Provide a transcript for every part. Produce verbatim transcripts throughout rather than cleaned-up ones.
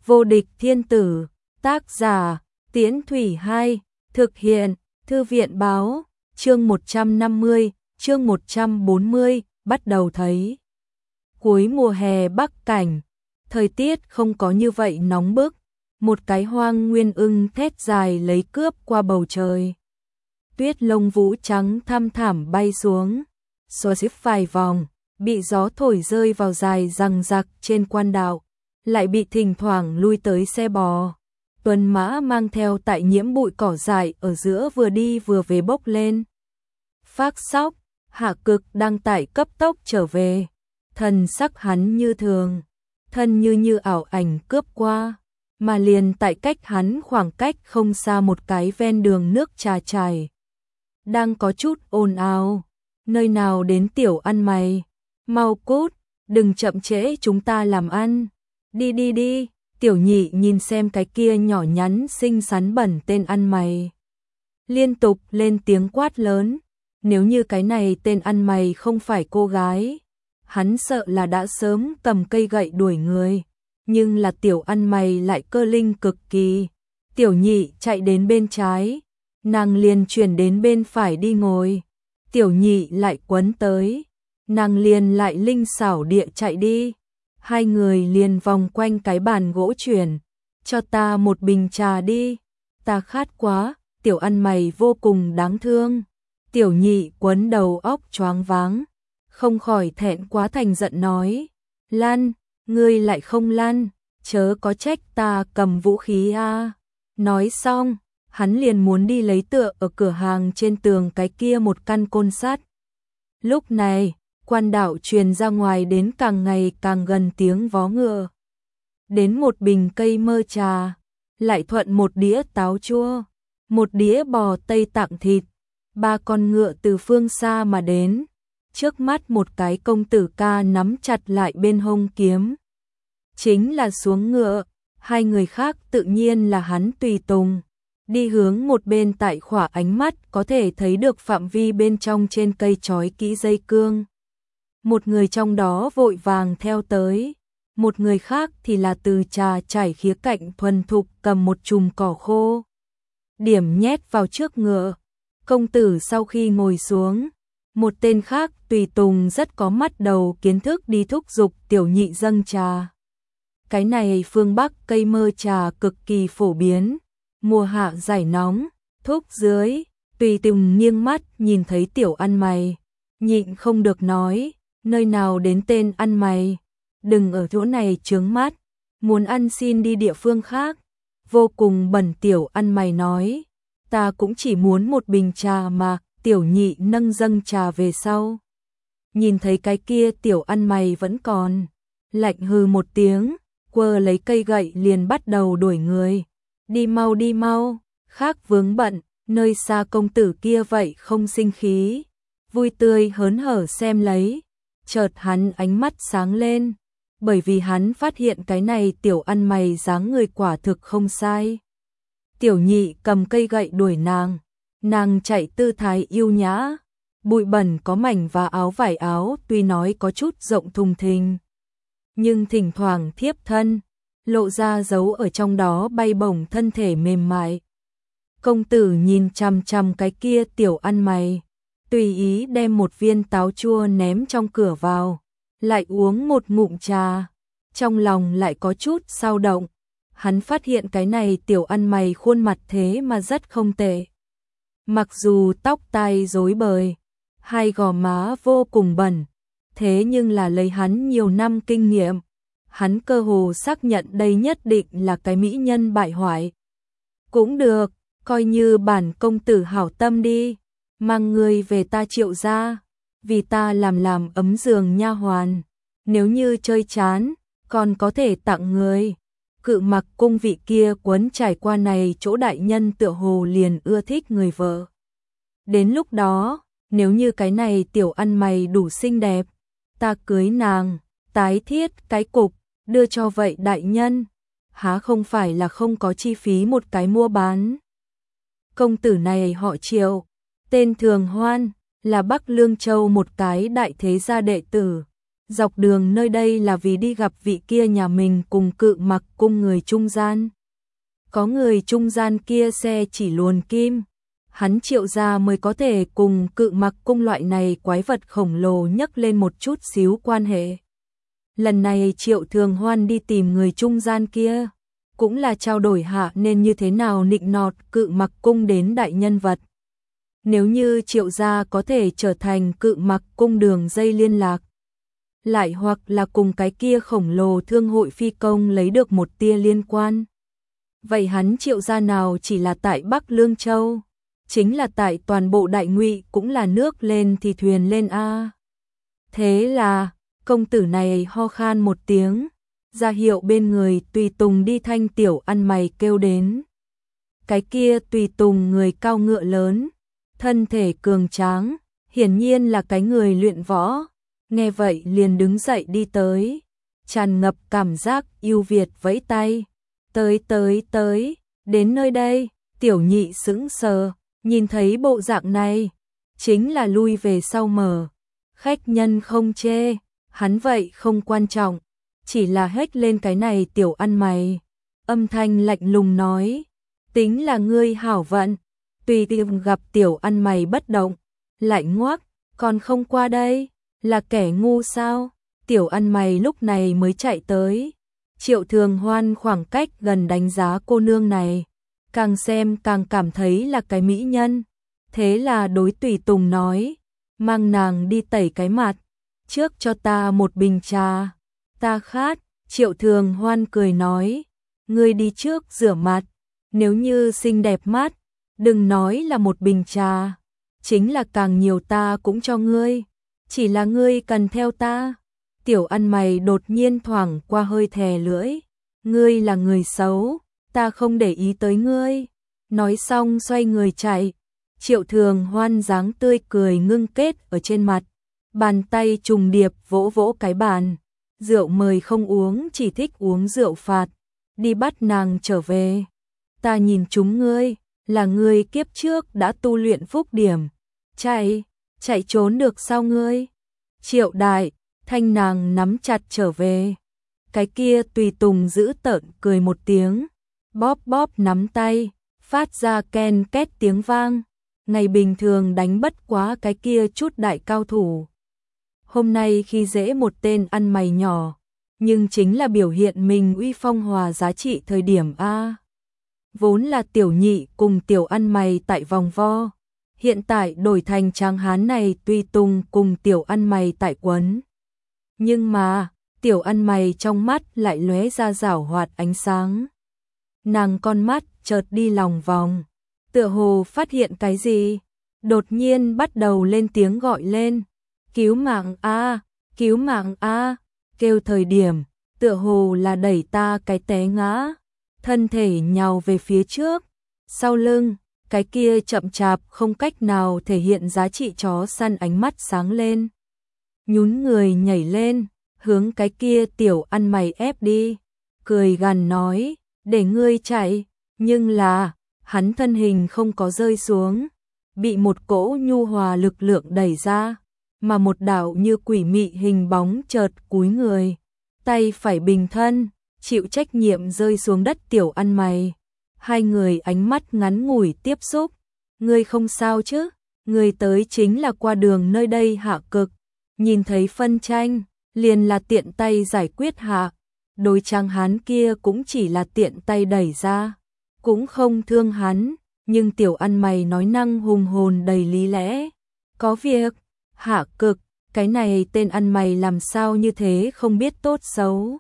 Vô địch thiên tử, tác giả, Tiễn Thủy hai, thực hiện, Thư viện báo, chương một trăm năm mươi, chương một trăm bốn mươi, bắt đầu thấy. Cuối mùa hè Bắc Cảnh, thời tiết không có như vậy nóng bức, một cái hoang nguyên ưng thét dài lấy cướp qua bầu trời. Tuyết lông vũ trắng thăm thẳm bay xuống, xoa xíp vài vòng, bị gió thổi rơi vào dài răng rặc trên quan đạo, lại bị thỉnh thoảng lui tới xe bò. Tuần mã mang theo tại nhiễm bụi cỏ dại ở giữa vừa đi vừa về bốc lên. Phác Sóc, Hạ Cực đang tại cấp tốc trở về, thần sắc hắn như thường, thân như như ảo ảnh cướp qua, mà liền tại cách hắn khoảng cách không xa một cái ven đường nước trà chảy. Đang có chút ồn ào, nơi nào đến tiểu ăn mày, mau cút, đừng chậm trễ chúng ta làm ăn, đi đi đi. Tiểu nhị nhìn xem cái kia nhỏ nhắn xinh xắn bẩn tên ăn mày, liên tục lên tiếng quát lớn. Nếu như cái này tên ăn mày không phải cô gái, hắn sợ là đã sớm cầm cây gậy đuổi người, nhưng là tiểu ăn mày lại cơ linh cực kỳ. Tiểu nhị chạy đến bên trái, nàng liền chuyển đến bên phải đi ngồi. Tiểu nhị lại quấn tới, nàng liền lại linh xảo địa chạy đi. Hai người liền vòng quanh cái bàn gỗ chuyển, cho ta một bình trà đi, ta khát quá. Tiểu ăn mày vô cùng đáng thương. Tiểu nhị quấn đầu óc choáng váng, không khỏi thẹn quá thành giận nói, Lan, ngươi lại không lăn, chớ có trách ta cầm vũ khí a. À. Nói xong, hắn liền muốn đi lấy tựa ở cửa hàng trên tường cái kia một căn côn sắt. Lúc này, quan đạo truyền ra ngoài đến càng ngày càng gần tiếng vó ngựa. Đến một bình cây mơ trà, lại thuận một đĩa táo chua, một đĩa bò Tây Tạng thịt, ba con ngựa từ phương xa mà đến. Trước mắt một cái công tử ca nắm chặt lại bên hông kiếm, chính là xuống ngựa. Hai người khác tự nhiên là hắn tùy tùng, đi hướng một bên tại khỏa ánh mắt có thể thấy được phạm vi bên trong trên cây trói kỹ dây cương. Một người trong đó vội vàng theo tới, một người khác thì là từ trà chảy khía cạnh thuần thục cầm một chùm cỏ khô, điểm nhét vào trước ngựa. Công tử sau khi ngồi xuống, một tên khác tùy tùng rất có mắt đầu kiến thức đi thúc giục tiểu nhị dâng trà. Cái này phương Bắc cây mơ trà cực kỳ phổ biến, mùa hạ giải nóng, thúc dưới. Tùy tùng nghiêng mắt nhìn thấy tiểu ăn mày, nhịn không được nói, nơi nào đến tên ăn mày, đừng ở chỗ này chướng mắt, muốn ăn xin đi địa phương khác. Vô cùng bẩn tiểu ăn mày nói, ta cũng chỉ muốn một bình trà mà. Tiểu nhị nâng dâng trà về sau, nhìn thấy cái kia tiểu ăn mày vẫn còn, lạnh hừ một tiếng, quơ lấy cây gậy liền bắt đầu đuổi người. Đi mau đi mau, khác vướng bận. Nơi xa công tử kia vậy không sinh khí, vui tươi hớn hở xem lấy. Chợt hắn ánh mắt sáng lên, bởi vì hắn phát hiện cái này tiểu ăn mày dáng người quả thực không sai. Tiểu nhị cầm cây gậy đuổi nàng, nàng chạy tư thái yêu nhã, bụi bẩn có mảnh và áo vải áo tuy nói có chút rộng thùng thình, nhưng thỉnh thoảng thiếp thân, lộ ra dấu ở trong đó bay bổng thân thể mềm mại. Công tử nhìn chằm chằm cái kia tiểu ăn mày, tùy ý đem một viên táo chua ném trong cửa vào, lại uống một ngụm trà, trong lòng lại có chút dao động. Hắn phát hiện cái này tiểu ăn mày khuôn mặt thế mà rất không tệ. Mặc dù tóc tai rối bời, hai gò má vô cùng bẩn, thế nhưng là lấy hắn nhiều năm kinh nghiệm, hắn cơ hồ xác nhận đây nhất định là cái mỹ nhân bại hoại. Cũng được, coi như bản công tử hảo tâm đi, mang người về ta Triệu gia, vì ta làm làm ấm giường nha hoàn, nếu như chơi chán, còn có thể tặng người. Cự Mặc cung vị kia quấn trải qua này chỗ đại nhân tựa hồ liền ưa thích người vợ. Đến lúc đó, nếu như cái này tiểu ăn mày đủ xinh đẹp, ta cưới nàng, tái thiết cái cục, đưa cho vậy đại nhân, há không phải là không có chi phí một cái mua bán. Công tử này họ Triệu, tên Thường Hoan, là Bắc Lương Châu một cái đại thế gia đệ tử, Dọc đường nơi đây là vì đi gặp vị kia nhà mình cùng Cự Mặc cung người trung gian. Có người trung gian kia xe chỉ luồn kim, hắn Triệu gia mới có thể cùng Cự Mặc cung loại này quái vật khổng lồ nhấc lên một chút xíu quan hệ. Lần này Triệu Thường Hoan đi tìm người trung gian kia, cũng là trao đổi hạ nên như thế nào nịnh nọt Cự Mặc cung đến đại nhân vật. Nếu như Triệu gia có thể trở thành Cự Mặc cung đường dây liên lạc, lại hoặc là cùng cái kia khổng lồ thương hội phi công lấy được một tia liên quan. Vậy hắn Triệu gia nào chỉ là tại Bắc Lương Châu, chính là tại toàn bộ Đại Ngụy cũng là nước lên thì thuyền lên a. Thế là, công tử này ho khan một tiếng, ra hiệu bên người tùy tùng đi thanh tiểu ăn mày kêu đến. Cái kia tùy tùng người cao ngựa lớn, thân thể cường tráng, hiển nhiên là cái người luyện võ. Nghe vậy liền đứng dậy đi tới, tràn ngập cảm giác yêu Việt vẫy tay. Tới tới tới, đến nơi đây, tiểu nhị sững sờ, nhìn thấy bộ dạng này, chính là lui về sau mở. Khách nhân không chê, hắn vậy không quan trọng, chỉ là hét lên cái này tiểu ăn mày. Âm thanh lạnh lùng nói, tính là ngươi hảo vận, tùy tiện gặp tiểu ăn mày bất động, lại ngoác, còn không qua đây, là kẻ ngu sao? Tiểu ăn mày lúc này mới chạy tới. Triệu Thường Hoan khoảng cách gần đánh giá cô nương này, càng xem càng cảm thấy là cái mỹ nhân. Thế là đối tùy tùng nói, mang nàng đi tẩy cái mặt, trước cho ta một bình trà, ta khát. Triệu Thường Hoan cười nói, ngươi đi trước rửa mặt, nếu như xinh đẹp mắt, đừng nói là một bình trà, chính là càng nhiều ta cũng cho ngươi, chỉ là ngươi cần theo ta. Tiểu ăn mày đột nhiên thoảng qua hơi thè lưỡi, ngươi là người xấu, ta không để ý tới ngươi. Nói xong xoay người chạy. Triệu Thường Hoan dáng tươi cười ngưng kết ở trên mặt, bàn tay trùng điệp vỗ vỗ cái bàn. Rượu mời không uống, chỉ thích uống rượu phạt, đi bắt nàng trở về. Ta nhìn chúng ngươi, là ngươi kiếp trước đã tu luyện phúc điểm, chạy, chạy trốn được sao ngươi? Triệu đại, thanh nàng nắm chặt trở về. Cái kia tùy tùng giữ tợn cười một tiếng, bóp bóp nắm tay, phát ra ken két tiếng vang. Ngày bình thường đánh bất quá cái kia chút đại cao thủ, hôm nay khi dễ một tên ăn mày nhỏ, nhưng chính là biểu hiện mình uy phong hòa giá trị thời điểm a. Vốn là tiểu nhị cùng tiểu ăn mày tại vòng vo, hiện tại đổi thành tráng hán này tùy tùng cùng tiểu ăn mày tại quấn. Nhưng mà, tiểu ăn mày trong mắt lại lóe ra giảo hoạt ánh sáng. Nàng con mắt chợt đi lòng vòng, tựa hồ phát hiện cái gì, đột nhiên bắt đầu lên tiếng gọi lên, cứu mạng a, cứu mạng a, kêu thời điểm, tựa hồ là đẩy ta cái té ngã, thân thể nhào về phía trước, sau lưng, cái kia chậm chạp không cách nào thể hiện giá trị chó săn ánh mắt sáng lên. Nhún người nhảy lên, hướng cái kia tiểu ăn mày ép đi, cười gằn nói, để ngươi chạy, nhưng là, hắn thân hình không có rơi xuống, bị một cỗ nhu hòa lực lượng đẩy ra, mà một đạo như quỷ mị hình bóng chợt cúi người, tay phải bình thân, chịu trách nhiệm rơi xuống đất tiểu ăn mày. Hai người ánh mắt ngắn ngủi tiếp xúc, ngươi không sao chứ, ngươi tới chính là qua đường nơi đây hạ cực, nhìn thấy phân tranh, liền là tiện tay giải quyết hạ, đối trang hán kia cũng chỉ là tiện tay đẩy ra, cũng không thương hắn, nhưng tiểu ăn mày nói năng hùng hồn đầy lý lẽ, có việc, hạ cực, cái này tên ăn mày làm sao như thế không biết tốt xấu.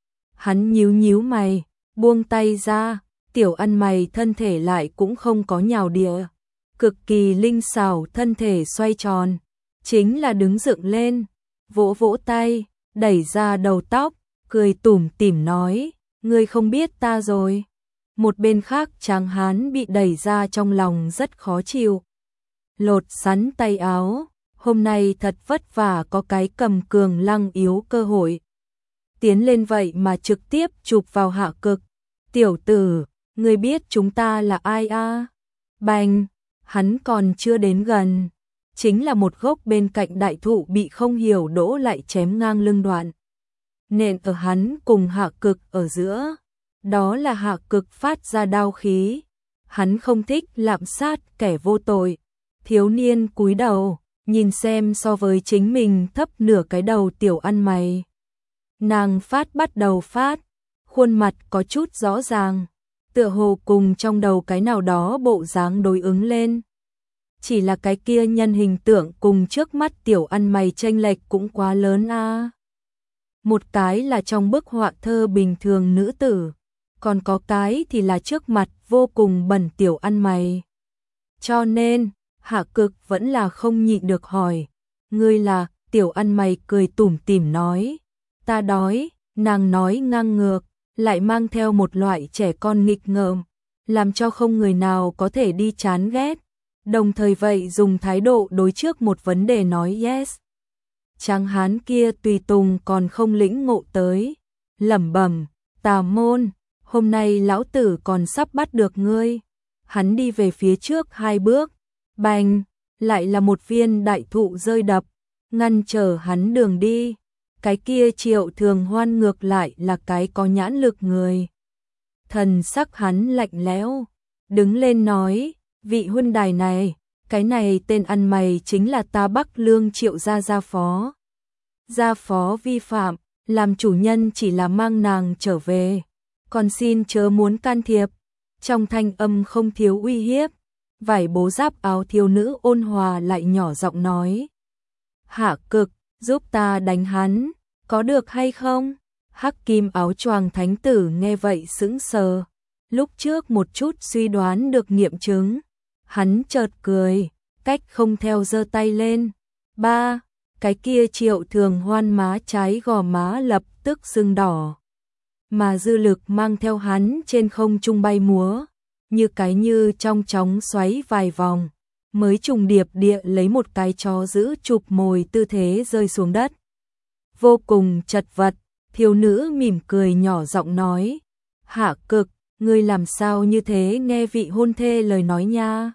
Hắn nhíu nhíu mày, buông tay ra, tiểu ăn mày thân thể lại cũng không có nhào địa, cực kỳ linh xảo thân thể xoay tròn, chính là đứng dựng lên, vỗ vỗ tay, đẩy ra đầu tóc, cười tủm tỉm nói, ngươi không biết ta rồi. Một bên khác tráng hán bị đẩy ra trong lòng rất khó chịu. Lột sắn tay áo, hôm nay thật vất vả có cái cầm cường lăng yếu cơ hội. Tiến lên vậy mà trực tiếp chụp vào hạ cực. Tiểu tử, ngươi biết chúng ta là ai a? À? Bành, hắn còn chưa đến gần. chính là một gốc bên cạnh đại thụ bị không hiểu đỗ lại chém ngang lưng đoạn. Nện ở hắn cùng Hạ Cực ở giữa, đó là Hạ Cực phát ra đao khí. Hắn không thích lạm sát kẻ vô tội. Thiếu niên cúi đầu, nhìn xem so với chính mình thấp nửa cái đầu tiểu ăn mày. Nàng phát bắt đầu phát, khuôn mặt có chút rõ ràng, tựa hồ cùng trong đầu cái nào đó bộ dáng đối ứng lên. Chỉ là cái kia nhân hình tượng cùng trước mắt tiểu ăn mày chênh lệch cũng quá lớn a. À. Một cái là trong bức họa thơ bình thường nữ tử, còn có cái thì là trước mặt vô cùng bẩn tiểu ăn mày. Cho nên, Hạ Cực vẫn là không nhịn được hỏi, ngươi là? Tiểu ăn mày cười tủm tỉm nói, ta đói. Nàng nói ngang ngược, lại mang theo một loại trẻ con nghịch ngợm, làm cho không người nào có thể đi chán ghét, đồng thời vậy dùng thái độ đối trước một vấn đề nói yes. Tráng hán kia tùy tùng còn không lĩnh ngộ tới, lẩm bẩm, tà môn, hôm nay lão tử còn sắp bắt được ngươi. Hắn đi về phía trước hai bước, bành, lại là một viên đại thụ rơi đập, ngăn trở hắn đường đi. Cái kia Triệu Thường Hoan ngược lại là cái có nhãn lực người. Thần sắc hắn lạnh lẽo, đứng lên nói, vị huynh đài này, cái này tên ăn mày chính là ta Bắc Lương Triệu gia gia phó. Gia phó vi phạm, làm chủ nhân chỉ là mang nàng trở về, còn xin chớ muốn can thiệp. Trong thanh âm không thiếu uy hiếp, vải bố giáp áo thiếu nữ ôn hòa lại nhỏ giọng nói, Hạ Cực, giúp ta đánh hắn, có được hay không? Hắc kim áo choàng thánh tử nghe vậy sững sờ, lúc trước một chút suy đoán được nghiệm chứng, hắn chợt cười, cách không theo giơ tay lên. Ba, cái kia Triệu Thường Hoan má trái gò má lập tức sưng đỏ, mà dư lực mang theo hắn trên không trung bay múa, như cái như trong chóng xoáy vài vòng, mới trùng điệp địa lấy một cái chó giữ chụp mồi tư thế rơi xuống đất. Vô cùng chật vật, thiếu nữ mỉm cười nhỏ giọng nói, Hạ Cực, ngươi làm sao như thế nghe vị hôn thê lời nói nha.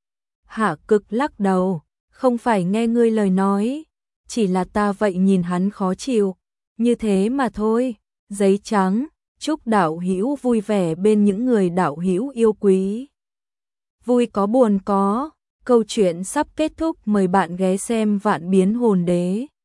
Hạ Cực lắc đầu, không phải nghe ngươi lời nói, chỉ là ta vậy nhìn hắn khó chịu, như thế mà thôi. Giấy trắng, chúc đạo hữu vui vẻ bên những người đạo hữu yêu quý. Vui có buồn có, câu chuyện sắp kết thúc, mời bạn ghé xem Vạn Biến Hồn Đế.